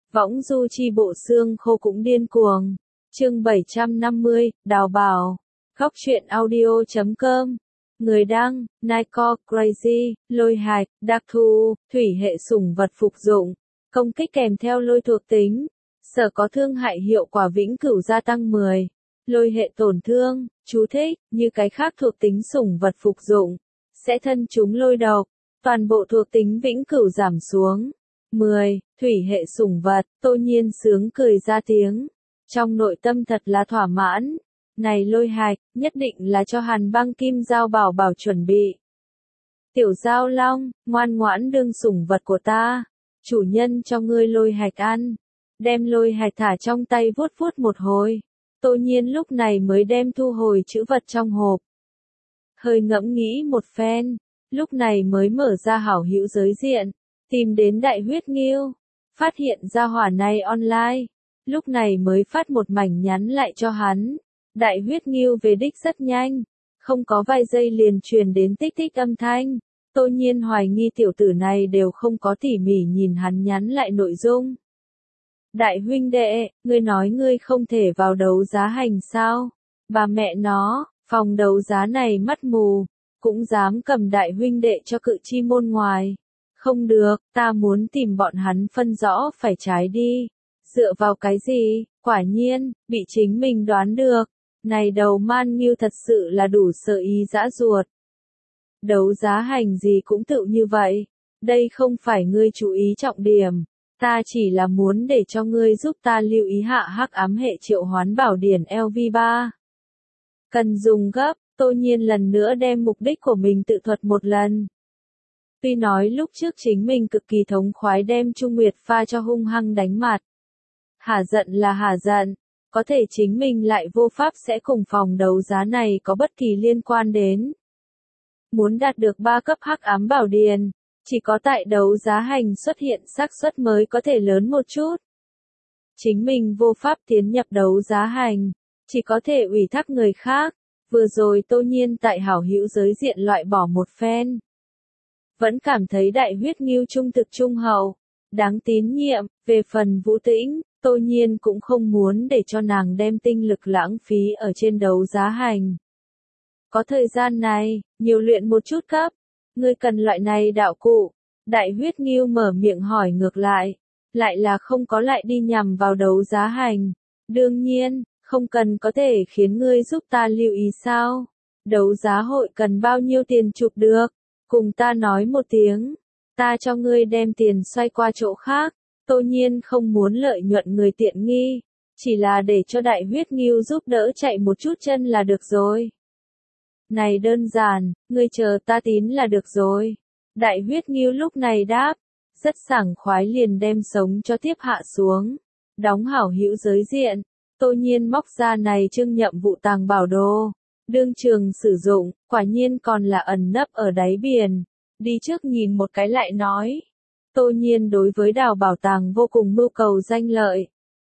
Võng du chi bộ xương khô cũng điên cuồng. Chương 750, Đào Bảo. Góc truyện audio.com. Người đăng, Nico, Crazy, Lôi Hạch, Đặc thù, thủy hệ sủng vật phục dụng. Công kích kèm theo lôi thuộc tính. Sở có thương hại hiệu quả vĩnh cửu gia tăng 10. Lôi hệ tổn thương, chú thích, như cái khác thuộc tính sủng vật phục dụng. Sẽ thân chúng lôi độc. Toàn bộ thuộc tính vĩnh cửu giảm xuống. 10. Thủy hệ sủng vật, Tô Nhiên sướng cười ra tiếng. Trong nội tâm thật là thỏa mãn. Này Lôi Hạch, nhất định là cho Hàn Băng Kim Giao Bảo Bảo chuẩn bị. Tiểu Giao Long, ngoan ngoãn đương sủng vật của ta. Chủ nhân cho ngươi Lôi Hạch ăn. Đem Lôi Hạch thả trong tay vuốt vuốt một hồi. Tô Nhiên lúc này mới đem thu hồi chữ vật trong hộp. Hơi ngẫm nghĩ một phen, lúc này mới mở ra hảo hữu giới diện. Tìm đến Đại Huyết Nghiêu, phát hiện ra hỏa này online, lúc này mới phát một mảnh nhắn lại cho hắn. Đại Huyết Nghiêu về đích rất nhanh, không có vài giây liền truyền đến tích tích âm thanh. Tô Nhiên hoài nghi tiểu tử này đều không có tỉ mỉ nhìn hắn nhắn lại nội dung. Đại huynh đệ, ngươi nói ngươi không thể vào đấu giá hành sao? Bà mẹ nó, phòng đấu giá này mắt mù, cũng dám cầm đại huynh đệ cho cự chi môn ngoài. Không được, ta muốn tìm bọn hắn phân rõ phải trái đi. Dựa vào cái gì? Quả nhiên, bị chính mình đoán được. Này đầu man nghiêu thật sự là đủ sợ ý dã ruột. Đấu giá hành gì cũng tự như vậy. Đây không phải ngươi chú ý trọng điểm. Ta chỉ là muốn để cho ngươi giúp ta lưu ý hạ hắc ám hệ triệu hoán bảo điển LV3. Cần dùng gấp, Tô Nhiên lần nữa đem mục đích của mình tự thuật một lần. Tuy nói lúc trước chính mình cực kỳ thống khoái đem Trung Nguyệt pha cho hung hăng đánh mặt. Hả giận là hả giận, có thể chính mình lại vô pháp sẽ cùng phòng đấu giá này có bất kỳ liên quan đến. Muốn đạt được 3 cấp hắc ám bảo điền, chỉ có tại đấu giá hành xuất hiện xác suất mới có thể lớn một chút. Chính mình vô pháp tiến nhập đấu giá hành, chỉ có thể ủy thác người khác. Vừa rồi Tô Nhiên tại hảo hữu giới diện loại bỏ một phen. Vẫn cảm thấy Đại Huyết Nghiêu trung thực trung hậu, đáng tín nhiệm. Về phần Vũ Tĩnh, Tô Nhiên cũng không muốn để cho nàng đem tinh lực lãng phí ở trên đấu giá hành. Có thời gian này, nhiều luyện một chút cấp. Ngươi cần loại này đạo cụ. Đại Huyết Nghiêu mở miệng hỏi ngược lại. Lại là không có lại đi nhằm vào đấu giá hành. Đương nhiên, không cần có thể khiến ngươi giúp ta lưu ý sao. Đấu giá hội cần bao nhiêu tiền chụp được. Cùng ta nói một tiếng. Ta cho ngươi đem tiền xoay qua chỗ khác. Tô Nhiên không muốn lợi nhuận người tiện nghi. Chỉ là để cho Đại Huyết Nghiêu giúp đỡ chạy một chút chân là được rồi. Này đơn giản, ngươi chờ ta tín là được rồi. Đại Huyết Nghiêu lúc này đáp. Rất sảng khoái liền đem sống cho tiếp hạ xuống. Đóng hảo hữu giới diện. Tô Nhiên móc ra này trưng nhậm vụ tàng bảo đồ. Đương trường sử dụng, quả nhiên còn là ẩn nấp ở đáy biển. Đi trước nhìn một cái lại nói. Tô Nhiên đối với đào bảo tàng vô cùng mưu cầu danh lợi.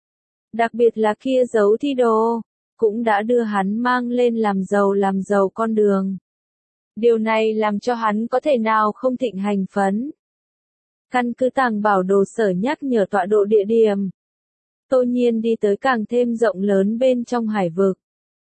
Đặc biệt là kia giấu thi đồ, cũng đã đưa hắn mang lên làm giàu con đường. Điều này làm cho hắn có thể nào không thịnh hành phấn. Căn cứ tàng bảo đồ sở nhắc nhở tọa độ địa điểm. Tô Nhiên đi tới càng thêm rộng lớn bên trong hải vực.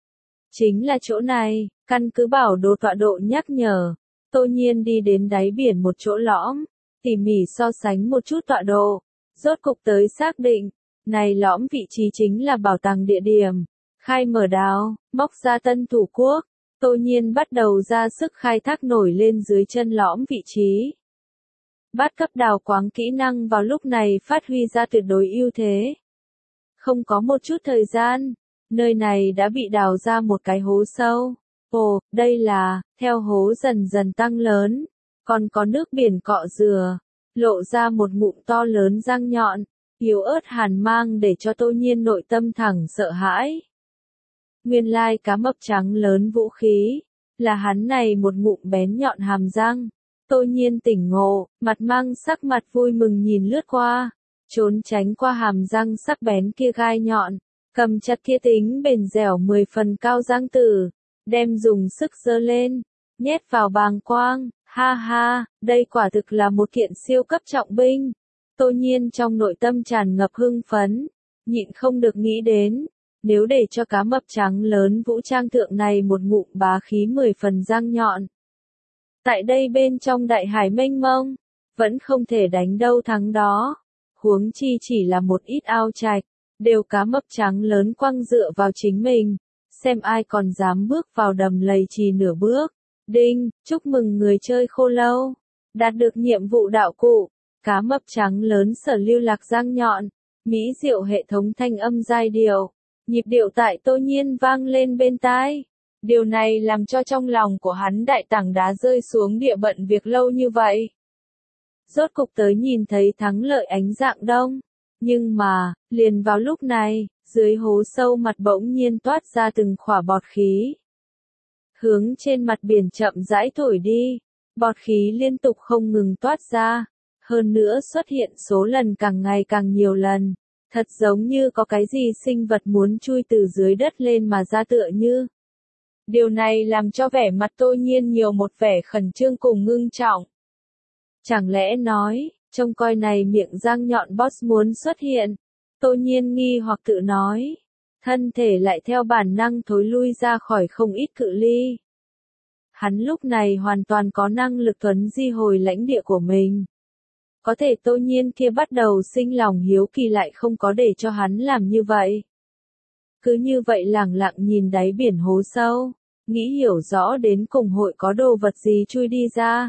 Chính là chỗ này, căn cứ bảo đồ tọa độ nhắc nhở. Tô Nhiên đi đến đáy biển một chỗ lõm, tỉ mỉ so sánh một chút tọa độ. Rốt cục tới xác định, này lõm vị trí chính là bảo tàng địa điểm. Khai mở đào, móc ra tân thủ quốc. Tô Nhiên bắt đầu ra sức khai thác nổi lên dưới chân lõm vị trí. Bát cấp đào quáng kỹ năng vào lúc này phát huy ra tuyệt đối ưu thế. Không có một chút thời gian, nơi này đã bị đào ra một cái hố sâu. Ồ, đây là, theo hố dần dần tăng lớn, còn có nước biển cọ rửa, lộ ra một ngụm to lớn răng nhọn, yếu ớt hàn mang để cho Tô Nhiên nội tâm thẳng sợ hãi. Nguyên lai cá mập trắng lớn vũ khí, là hắn này một ngụm bén nhọn hàm răng. Tô Nhiên tỉnh ngộ, mặt mang sắc mặt vui mừng nhìn lướt qua, trốn tránh qua hàm răng sắc bén kia gai nhọn, cầm chặt kia tính bền dẻo 10 phần cao răng tử, đem dùng sức giơ lên, nhét vào bàng quang. Ha ha, đây quả thực là một kiện siêu cấp trọng binh. Tô Nhiên trong nội tâm tràn ngập hưng phấn, nhịn không được nghĩ đến, nếu để cho cá mập trắng lớn vũ trang thượng này một ngụm bá khí 10 phần răng nhọn. Tại đây bên trong đại hải mênh mông, vẫn không thể đánh đâu thắng đó. Huống chi chỉ là một ít ao trạch, đều cá mập trắng lớn quăng dựa vào chính mình, xem ai còn dám bước vào đầm lầy trì nửa bước. Đinh, chúc mừng người chơi khô lâu, đạt được nhiệm vụ đạo cụ, cá mập trắng lớn sở lưu lạc răng nhọn, mỹ diệu hệ thống thanh âm giai điệu, nhịp điệu tại Tô Nhiên vang lên bên tai. Điều này làm cho trong lòng của hắn đại tảng đá rơi xuống địa bận việc lâu như vậy. Rốt cục tới nhìn thấy thắng lợi ánh dạng đông. Nhưng mà, liền vào lúc này, dưới hố sâu mặt bỗng nhiên toát ra từng khỏa bọt khí. Hướng trên mặt biển chậm rãi thổi đi, bọt khí liên tục không ngừng toát ra. Hơn nữa xuất hiện số lần càng ngày càng nhiều lần. Thật giống như có cái gì sinh vật muốn chui từ dưới đất lên mà ra tựa như. Điều này làm cho vẻ mặt Tô Nhiên nhiều một vẻ khẩn trương cùng ngưng trọng. Chẳng lẽ nói, trông coi này miệng răng nhọn boss muốn xuất hiện. Tô Nhiên nghi hoặc tự nói. Thân thể lại theo bản năng thối lui ra khỏi không ít cự ly. Hắn lúc này hoàn toàn có năng lực thuấn di hồi lãnh địa của mình. Có thể Tô Nhiên kia bắt đầu sinh lòng hiếu kỳ lại không có để cho hắn làm như vậy. Cứ như vậy lẳng lặng nhìn đáy biển hố sâu, nghĩ hiểu rõ đến cùng hội có đồ vật gì chui đi ra.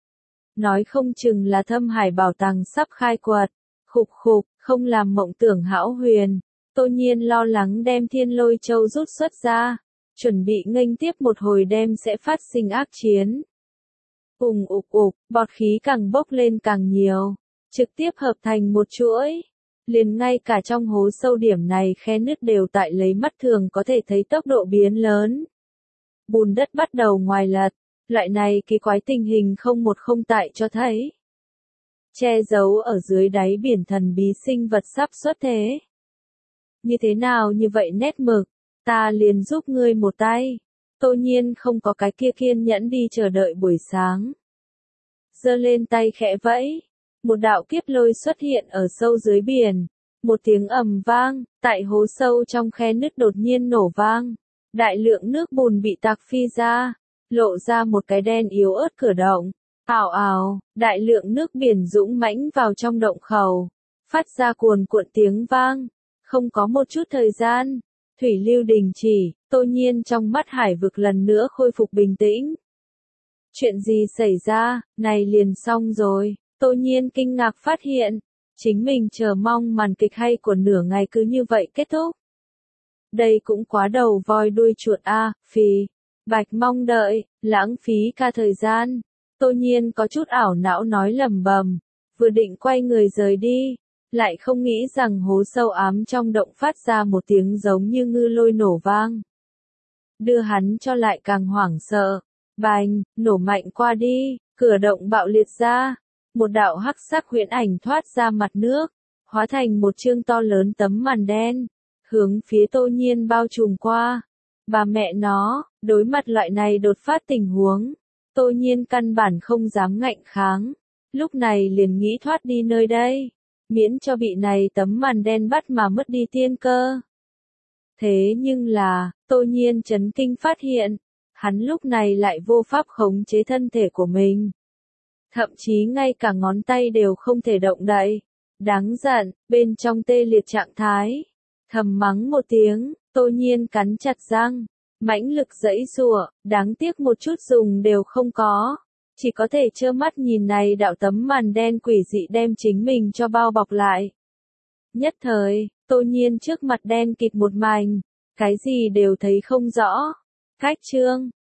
Nói không chừng là thâm hải bảo tàng sắp khai quật, khục khục, không làm mộng tưởng hão huyền. Tô Nhiên lo lắng đem thiên lôi châu rút xuất ra, chuẩn bị nghênh tiếp một hồi đêm sẽ phát sinh ác chiến. Ùng ục ục, bọt khí càng bốc lên càng nhiều, trực tiếp hợp thành một chuỗi. Liền ngay cả trong hố sâu điểm này khe nứt đều tại lấy mắt thường có thể thấy tốc độ biến lớn. Bùn đất bắt đầu ngoài lật, loại này kỳ quái tình hình không một không tại cho thấy. Che giấu ở dưới đáy biển thần bí sinh vật sắp xuất thế. Như thế nào như vậy nét mực, ta liền giúp ngươi một tay. Tô Nhiên không có cái kia kiên nhẫn đi chờ đợi buổi sáng. Giơ lên tay khẽ vẫy, một đạo kiếp lôi xuất hiện ở sâu dưới biển. Một tiếng ầm vang, tại hố sâu trong khe nứt đột nhiên nổ vang. Đại lượng nước bùn bị tạc phi ra, lộ ra một cái đen yếu ớt cửa động. Ào ào, đại lượng nước biển dũng mãnh vào trong động khẩu, phát ra cuồn cuộn tiếng vang. Không có một chút thời gian, thủy lưu đình chỉ, Tô Nhiên trong mắt hải vực lần nữa khôi phục bình tĩnh. Chuyện gì xảy ra, này liền xong rồi, Tô Nhiên kinh ngạc phát hiện, chính mình chờ mong màn kịch hay của nửa ngày cứ như vậy kết thúc. Đây cũng quá đầu voi đuôi chuột a, phì, bạch mong đợi, lãng phí cả thời gian. Tô Nhiên có chút ảo não nói lầm bầm, vừa định quay người rời đi, lại không nghĩ rằng hố sâu ám trong động phát ra một tiếng giống như ngư lôi nổ vang. Đưa hắn cho lại càng hoảng sợ, bành, nổ mạnh qua đi, cửa động bạo liệt ra, một đạo hắc sắc huyễn ảnh thoát ra mặt nước, hóa thành một chương to lớn tấm màn đen, hướng phía Tô Nhiên bao trùm qua. Bà mẹ nó, đối mặt loại này đột phát tình huống, Tô Nhiên căn bản không dám ngạnh kháng, lúc này liền nghĩ thoát đi nơi đây, miễn cho bị này tấm màn đen bắt mà mất đi tiên cơ. Thế nhưng là, Tô Nhiên chấn kinh phát hiện, hắn lúc này lại vô pháp khống chế thân thể của mình. Thậm chí ngay cả ngón tay đều không thể động đậy. Đáng giận, bên trong tê liệt trạng thái. Thầm mắng một tiếng, Tô Nhiên cắn chặt răng, mãnh lực giãy giụa, đáng tiếc một chút dùng đều không có. Chỉ có thể trơ mắt nhìn này đạo tấm màn đen quỷ dị đem chính mình cho bao bọc lại. Nhất thời, Tô Nhiên trước mặt đen kịt một mảnh, cái gì đều thấy không rõ. Cách chương